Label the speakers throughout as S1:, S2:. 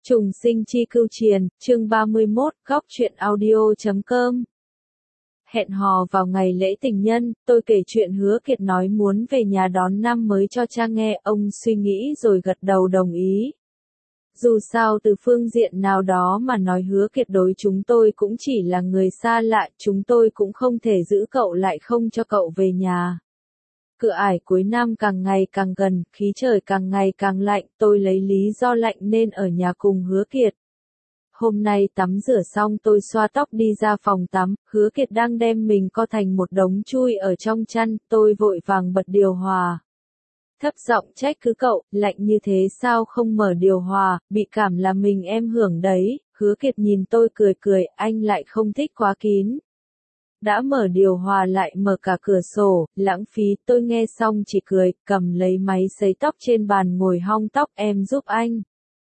S1: Trùng sinh chi cưu triền, chương 31, góc truyện audio.com. Hẹn hò vào ngày lễ tình nhân, tôi kể chuyện Hứa Kiệt nói muốn về nhà đón năm mới cho cha nghe, ông suy nghĩ rồi gật đầu đồng ý. Dù sao từ phương diện nào đó mà nói Hứa Kiệt đối chúng tôi cũng chỉ là người xa lạ, chúng tôi cũng không thể giữ cậu lại không cho cậu về nhà. Cửa ải cuối năm càng ngày càng gần, khí trời càng ngày càng lạnh, tôi lấy lý do lạnh nên ở nhà cùng Hứa Kiệt. Hôm nay tắm rửa xong tôi xoa tóc đi ra phòng tắm, Hứa Kiệt đang đem mình co thành một đống chui ở trong chăn, tôi vội vàng bật điều hòa. Thấp giọng trách cứ cậu, lạnh như thế sao không mở điều hòa, bị cảm là mình em hưởng đấy. Hứa Kiệt nhìn tôi cười cười, anh lại không thích quá kín. Đã mở điều hòa lại mở cả cửa sổ, lãng phí, tôi nghe xong chỉ cười, cầm lấy máy sấy tóc trên bàn ngồi hong tóc, em giúp anh.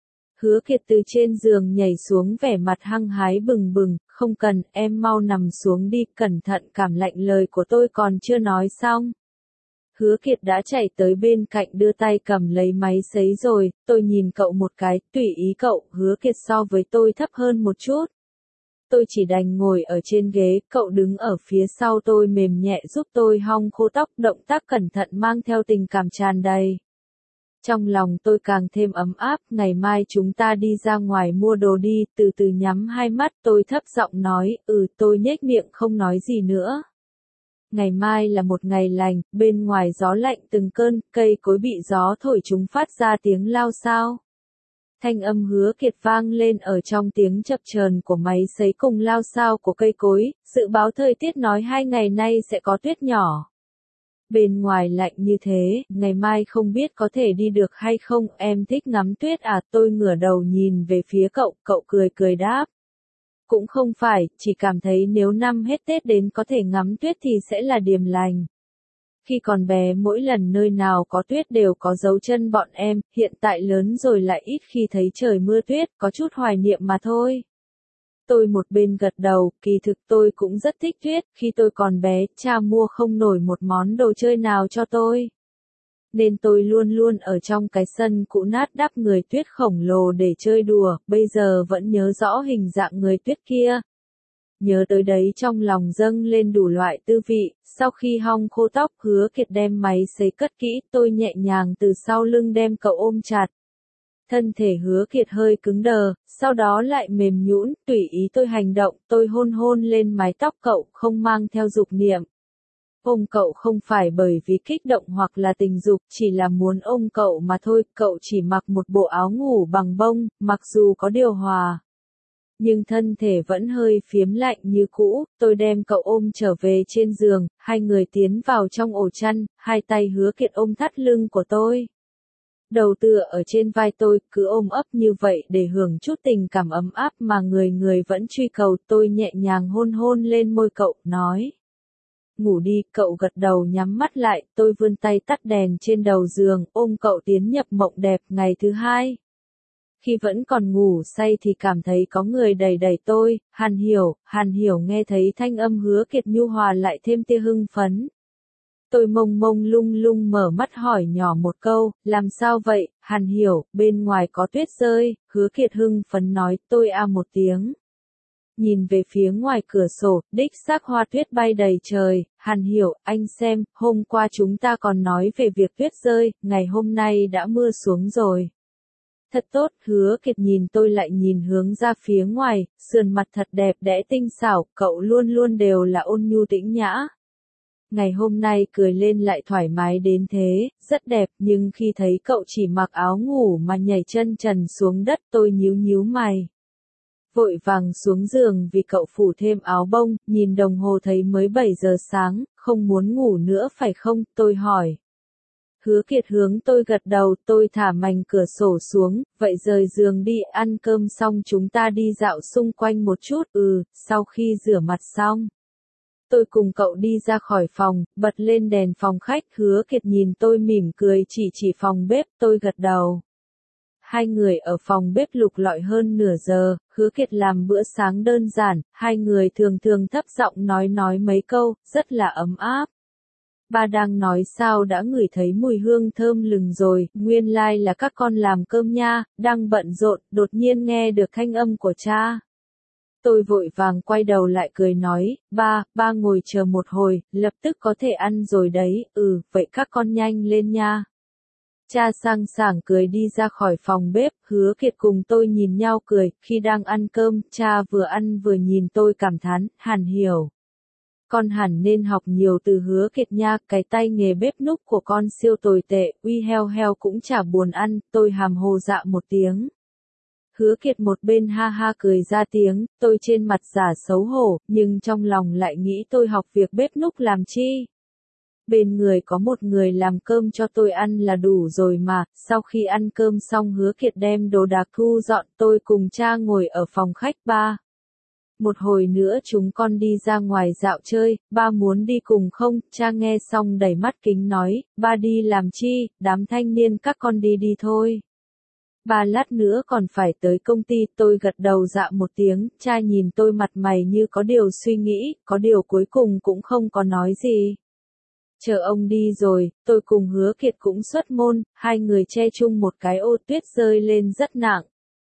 S1: Hứa Kiệt từ trên giường nhảy xuống vẻ mặt hăng hái bừng bừng, không cần, em mau nằm xuống đi, cẩn thận, cảm lạnh. Lời của tôi còn chưa nói xong. Hứa Kiệt đã chạy tới bên cạnh đưa tay cầm lấy máy sấy rồi, tôi nhìn cậu một cái, tùy ý cậu. Hứa Kiệt so với tôi thấp hơn một chút. Tôi chỉ đành ngồi ở trên ghế, cậu đứng ở phía sau tôi mềm nhẹ giúp tôi hong khô tóc, động tác cẩn thận mang theo tình cảm tràn đầy. Trong lòng tôi càng thêm ấm áp, ngày mai chúng ta đi ra ngoài mua đồ đi, từ từ nhắm hai mắt tôi thấp giọng nói, tôi nhếch miệng không nói gì nữa. Ngày mai là một ngày lành, bên ngoài gió lạnh từng cơn, cây cối bị gió thổi chúng phát ra tiếng lao xao. Thanh âm Hứa Kiệt vang lên ở trong tiếng chập chờn của máy sấy cùng lao xao của cây cối, dự báo thời tiết nói 2 ngày nay sẽ có tuyết nhỏ. Bên ngoài lạnh như thế, ngày mai không biết có thể đi được hay không, em thích ngắm tuyết à? Tôi ngửa đầu nhìn về phía cậu, cậu cười cười đáp. Cũng không phải, chỉ cảm thấy nếu năm hết Tết đến có thể ngắm tuyết thì sẽ là điềm lành. Khi còn bé mỗi lần nơi nào có tuyết đều có dấu chân bọn em, hiện tại lớn rồi lại ít khi thấy trời mưa tuyết, có chút hoài niệm mà thôi. Tôi một bên gật đầu, kỳ thực tôi cũng rất thích tuyết, khi tôi còn bé, cha mua không nổi một món đồ chơi nào cho tôi. Nên tôi luôn luôn ở trong cái sân cũ nát đắp người tuyết khổng lồ để chơi đùa, bây giờ vẫn nhớ rõ hình dạng người tuyết kia. Nhớ tới đấy trong lòng dâng lên đủ loại tư vị, sau khi hong khô tóc Hứa Kiệt đem máy sấy cất kỹ, tôi nhẹ nhàng từ sau lưng đem cậu ôm chặt. Thân thể Hứa Kiệt hơi cứng đờ, sau đó lại mềm nhũn, tùy ý tôi hành động, tôi hôn hôn lên mái tóc cậu, không mang theo dục niệm. Ôm cậu không phải bởi vì kích động hoặc là tình dục, chỉ là muốn ôm cậu mà thôi, cậu chỉ mặc một bộ áo ngủ bằng bông, mặc dù có điều hòa. Nhưng thân thể vẫn hơi phiếm lạnh như cũ, tôi đem cậu ôm trở về trên giường, hai người tiến vào trong ổ chăn, hai tay Hứa Kiệt ôm thắt lưng của tôi. Đầu tựa ở trên vai tôi, cứ ôm ấp như vậy để hưởng chút tình cảm ấm áp mà người người vẫn truy cầu, tôi nhẹ nhàng hôn hôn lên môi cậu, nói. Ngủ đi, cậu gật đầu nhắm mắt lại, tôi vươn tay tắt đèn trên đầu giường, ôm cậu tiến nhập mộng đẹp. Ngày thứ hai. Khi vẫn còn ngủ say thì cảm thấy có người đẩy đẩy tôi, Hàn Hiểu nghe thấy thanh âm Hứa Kiệt nhu hòa lại thêm tia hưng phấn. Tôi mông mông lung lung mở mắt hỏi nhỏ một câu, làm sao vậy, Hàn Hiểu, bên ngoài có tuyết rơi. Hứa Kiệt hưng phấn nói, tôi một tiếng. Nhìn về phía ngoài cửa sổ, đích xác hoa tuyết bay đầy trời. Hàn Hiểu, anh xem, hôm qua chúng ta còn nói về việc tuyết rơi, ngày hôm nay đã mưa xuống rồi. Thật tốt, Hứa Kiệt nhìn tôi lại nhìn hướng ra phía ngoài, sườn mặt thật đẹp đẽ tinh xảo, cậu luôn luôn đều là ôn nhu tĩnh nhã. Ngày hôm nay cười lên lại thoải mái đến thế, rất đẹp, nhưng khi thấy cậu chỉ mặc áo ngủ mà nhảy chân trần xuống đất tôi nhíu nhíu mày. Vội vàng xuống giường vì cậu phủ thêm áo bông, nhìn đồng hồ thấy mới 7 giờ sáng, không muốn ngủ nữa phải không, tôi hỏi. Hứa Kiệt hướng tôi gật đầu, tôi thả mành cửa sổ xuống, vậy rời giường đi, ăn cơm xong chúng ta đi dạo xung quanh một chút, sau khi rửa mặt xong. Tôi cùng cậu đi ra khỏi phòng, bật lên đèn phòng khách, Hứa Kiệt nhìn tôi mỉm cười chỉ phòng bếp, tôi gật đầu. Hai người ở phòng bếp lục lọi hơn nửa giờ, Hứa Kiệt làm bữa sáng đơn giản, hai người thường thường thấp giọng nói mấy câu, rất là ấm áp. Ba đang nói sao đã ngửi thấy mùi hương thơm lừng rồi, nguyên lai là các con làm cơm nha, đang bận rộn, đột nhiên nghe được thanh âm của cha. Tôi vội vàng quay đầu lại cười nói, ba ngồi chờ một hồi, lập tức có thể ăn rồi đấy, vậy các con nhanh lên nha. Cha sang sảng cười đi ra khỏi phòng bếp, Hứa Kiệt cùng tôi nhìn nhau cười, khi đang ăn cơm, cha vừa ăn vừa nhìn tôi cảm thán, Hàn Hiểu. Con hẳn nên học nhiều từ Hứa Kiệt nha, cái tay nghề bếp núc của con siêu tồi tệ, uy heo heo cũng chả buồn ăn, tôi hàm hồ dạ một tiếng. Hứa Kiệt một bên ha ha cười ra tiếng, tôi trên mặt giả xấu hổ, nhưng trong lòng lại nghĩ tôi học việc bếp núc làm chi. Bên người có một người làm cơm cho tôi ăn là đủ rồi mà, sau khi ăn cơm xong Hứa Kiệt đem đồ đạc thu dọn, tôi cùng cha ngồi ở phòng khách ba. Một hồi nữa chúng con đi ra ngoài dạo chơi, ba muốn đi cùng không? Cha nghe xong đầy mắt kính nói, ba đi làm chi, đám thanh niên các con đi đi thôi. Ba lát nữa còn phải tới công ty, tôi gật đầu dạ một tiếng, cha nhìn tôi mặt mày như có điều suy nghĩ, có điều cuối cùng cũng không có nói gì. Chờ ông đi rồi, tôi cùng Hứa Kiệt cũng xuất môn, hai người che chung một cái ô tuyết rơi lên rất nặng.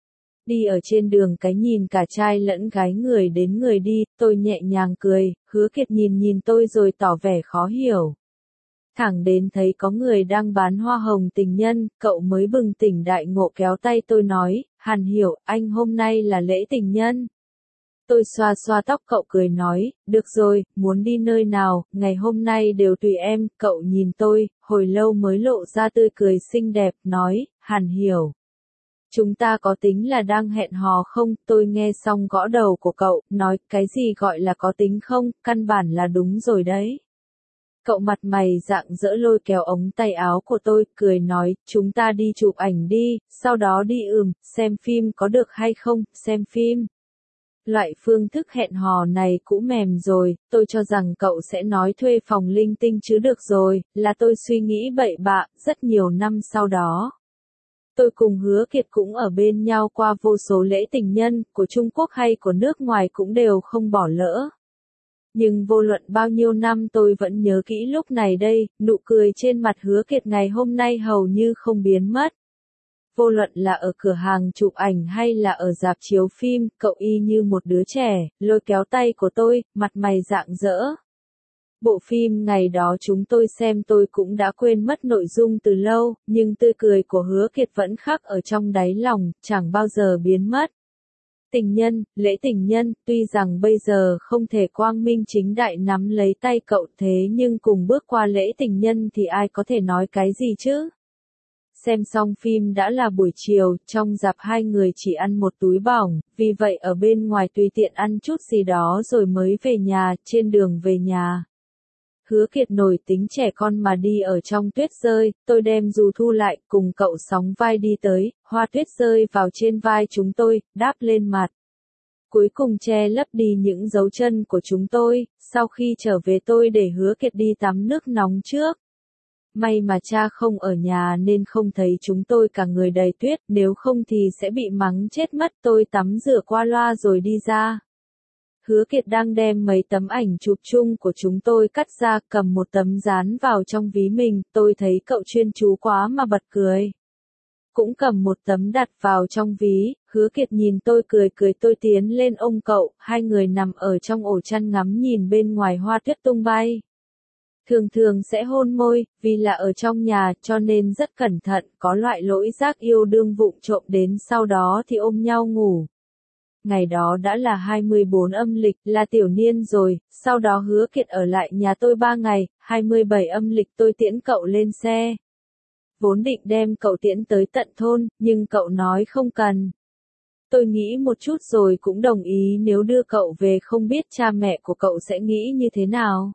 S1: Đi ở trên đường cái nhìn cả trai lẫn gái người đến người đi, tôi nhẹ nhàng cười, Hứa Kiệt nhìn tôi rồi tỏ vẻ khó hiểu. Thẳng đến thấy có người đang bán hoa hồng tình nhân, cậu mới bừng tỉnh đại ngộ kéo tay tôi nói, Hàn Hiểu, anh hôm nay là lễ tình nhân. Tôi xoa xoa tóc cậu cười nói, được rồi, muốn đi nơi nào, ngày hôm nay đều tùy em, cậu nhìn tôi, hồi lâu mới lộ ra tươi cười xinh đẹp, nói, Hàn Hiểu. Chúng ta có tính là đang hẹn hò không? Tôi nghe xong gõ đầu của cậu, nói, cái gì gọi là có tính không, căn bản là đúng rồi đấy. Cậu mặt mày rạng rỡ lôi kéo ống tay áo của tôi, cười nói, chúng ta đi chụp ảnh đi, sau đó đi xem phim có được hay không, xem phim. Loại phương thức hẹn hò này cũ mềm rồi, tôi cho rằng cậu sẽ nói thuê phòng linh tinh chứ được rồi, là tôi suy nghĩ bậy bạ, rất nhiều năm sau đó. Tôi cùng Hứa Kiệt cũng ở bên nhau qua vô số lễ tình nhân, của Trung Quốc hay của nước ngoài cũng đều không bỏ lỡ. Nhưng vô luận bao nhiêu năm tôi vẫn nhớ kỹ lúc này đây, nụ cười trên mặt Hứa Kiệt ngày hôm nay hầu như không biến mất. Vô luận là ở cửa hàng chụp ảnh hay là ở rạp chiếu phim, cậu y như một đứa trẻ, lôi kéo tay của tôi, mặt mày rạng rỡ. Bộ phim ngày đó chúng tôi xem tôi cũng đã quên mất nội dung từ lâu, nhưng tươi cười của Hứa Kiệt vẫn khắc ở trong đáy lòng, chẳng bao giờ biến mất. Tình nhân, lễ tình nhân, tuy rằng bây giờ không thể quang minh chính đại nắm lấy tay cậu thế nhưng cùng bước qua lễ tình nhân thì ai có thể nói cái gì chứ? Xem xong phim đã là buổi chiều, trong rạp hai người chỉ ăn một túi bỏng, vì vậy ở bên ngoài tùy tiện ăn chút gì đó rồi mới về nhà, trên đường về nhà. Hứa Kiệt nổi tính trẻ con mà đi ở trong tuyết rơi, tôi đem dù thu lại, cùng cậu sóng vai đi tới, hoa tuyết rơi vào trên vai chúng tôi, đáp lên mặt. Cuối cùng che lấp đi những dấu chân của chúng tôi, sau khi trở về tôi để Hứa Kiệt đi tắm nước nóng trước. May mà cha không ở nhà nên không thấy chúng tôi cả người đầy tuyết, nếu không thì sẽ bị mắng chết mất. Tôi tắm rửa qua loa rồi đi ra. Hứa Kiệt đang đem mấy tấm ảnh chụp chung của chúng tôi cắt ra, cầm một tấm dán vào trong ví mình, tôi thấy cậu chuyên chú quá mà bật cười. Cũng cầm một tấm đặt vào trong ví, Hứa Kiệt nhìn tôi cười tôi tiến lên ôm cậu, hai người nằm ở trong ổ chăn ngắm nhìn bên ngoài hoa tuyết tung bay. Thường sẽ hôn môi, vì là ở trong nhà cho nên rất cẩn thận, có loại lỗi giác yêu đương vụng trộm đến sau đó thì ôm nhau ngủ. Ngày đó đã là 24 âm lịch, là tiểu niên rồi, sau đó Hứa Kiệt ở lại nhà tôi 3 ngày, 27 âm lịch tôi tiễn cậu lên xe. Vốn định đem cậu tiễn tới tận thôn, nhưng cậu nói không cần. Tôi nghĩ một chút rồi cũng đồng ý nếu đưa cậu về không biết cha mẹ của cậu sẽ nghĩ như thế nào.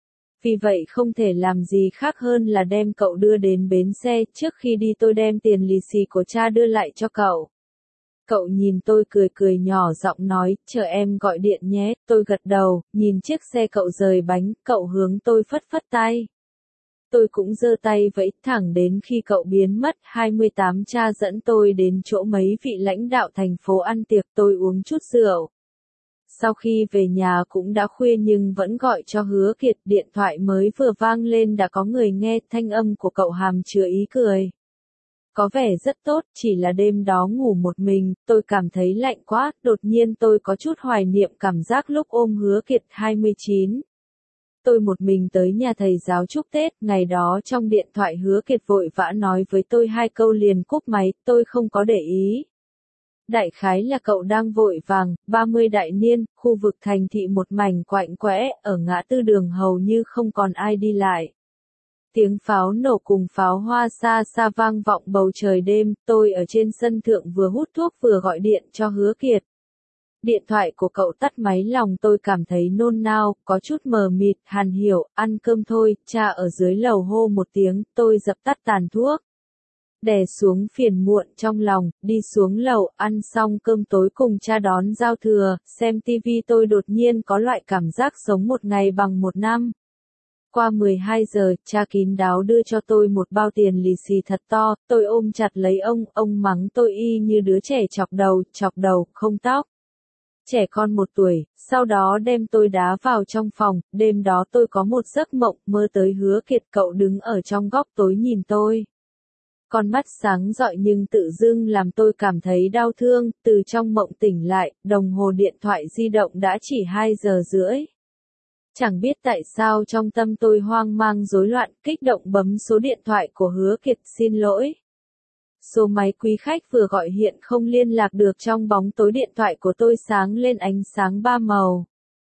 S1: Vì vậy không thể làm gì khác hơn là đem cậu đưa đến bến xe, trước khi đi tôi đem tiền lì xì của cha đưa lại cho cậu. Cậu nhìn tôi cười nhỏ giọng nói, chờ em gọi điện nhé, tôi gật đầu, nhìn chiếc xe cậu rời bánh, cậu hướng tôi phất phất tay. Tôi cũng giơ tay vẫy, thẳng đến khi cậu biến mất, 28 cha dẫn tôi đến chỗ mấy vị lãnh đạo thành phố ăn tiệc, tôi uống chút rượu. Sau khi về nhà cũng đã khuya nhưng vẫn gọi cho Hứa Kiệt, điện thoại mới vừa vang lên đã có người nghe, thanh âm của cậu hàm chứa ý cười. Có vẻ rất tốt, chỉ là đêm đó ngủ một mình, tôi cảm thấy lạnh quá, đột nhiên tôi có chút hoài niệm cảm giác lúc ôm Hứa Kiệt 29. Tôi một mình tới nhà thầy giáo chúc Tết, ngày đó trong điện thoại Hứa Kiệt vội vã nói với tôi 2 câu liền cúp máy, tôi không có để ý. Đại khái là cậu đang vội vàng, 30 đại niên, khu vực thành thị một mảnh quạnh quẽ, ở ngã tư đường hầu như không còn ai đi lại. Tiếng pháo nổ cùng pháo hoa xa xa vang vọng bầu trời đêm, tôi ở trên sân thượng vừa hút thuốc vừa gọi điện cho Hứa Kiệt. Điện thoại của cậu tắt máy, lòng tôi cảm thấy nôn nao, có chút mờ mịt, Hàn Hiểu, ăn cơm thôi, cha ở dưới lầu hô một tiếng, tôi dập tắt tàn thuốc. Đè xuống phiền muộn trong lòng, đi xuống lầu, ăn xong cơm tối cùng cha đón giao thừa, xem tivi tôi đột nhiên có loại cảm giác sống một ngày bằng một năm. Qua 12 giờ, cha kín đáo đưa cho tôi một bao tiền lì xì thật to, tôi ôm chặt lấy ông mắng tôi y như đứa trẻ chọc đầu, không tóc. Trẻ con 1 tuổi, sau đó đem tôi đá vào trong phòng, đêm đó tôi có một giấc mộng, mơ tới Hứa Kiệt, cậu đứng ở trong góc tối nhìn tôi. Con mắt sáng rọi nhưng tự dưng làm tôi cảm thấy đau thương, từ trong mộng tỉnh lại, đồng hồ điện thoại di động đã chỉ 2 giờ rưỡi. Chẳng biết tại sao trong tâm tôi hoang mang rối loạn, kích động bấm số điện thoại của Hứa Kiệt, xin lỗi. Số máy quý khách vừa gọi hiện không liên lạc được, trong bóng tối điện thoại của tôi sáng lên ánh sáng 3 màu.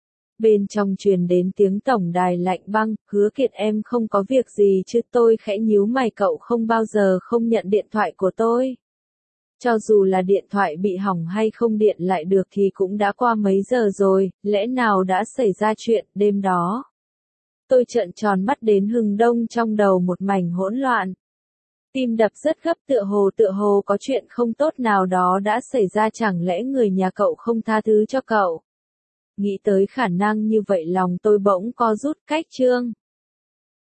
S1: Bên trong truyền đến tiếng tổng đài lạnh băng, Hứa Kiệt em không có việc gì chứ, tôi khẽ nhíu mày, cậu không bao giờ không nhận điện thoại của tôi. Cho dù là điện thoại bị hỏng hay không điện lại được thì cũng đã qua mấy giờ rồi, lẽ nào đã xảy ra chuyện đêm đó. Tôi trợn tròn mắt đến hừng đông, trong đầu một mảnh hỗn loạn. Tim đập rất gấp, tựa hồ có chuyện không tốt nào đó đã xảy ra, chẳng lẽ người nhà cậu không tha thứ cho cậu. Nghĩ tới khả năng như vậy lòng tôi bỗng co rút, cách chương.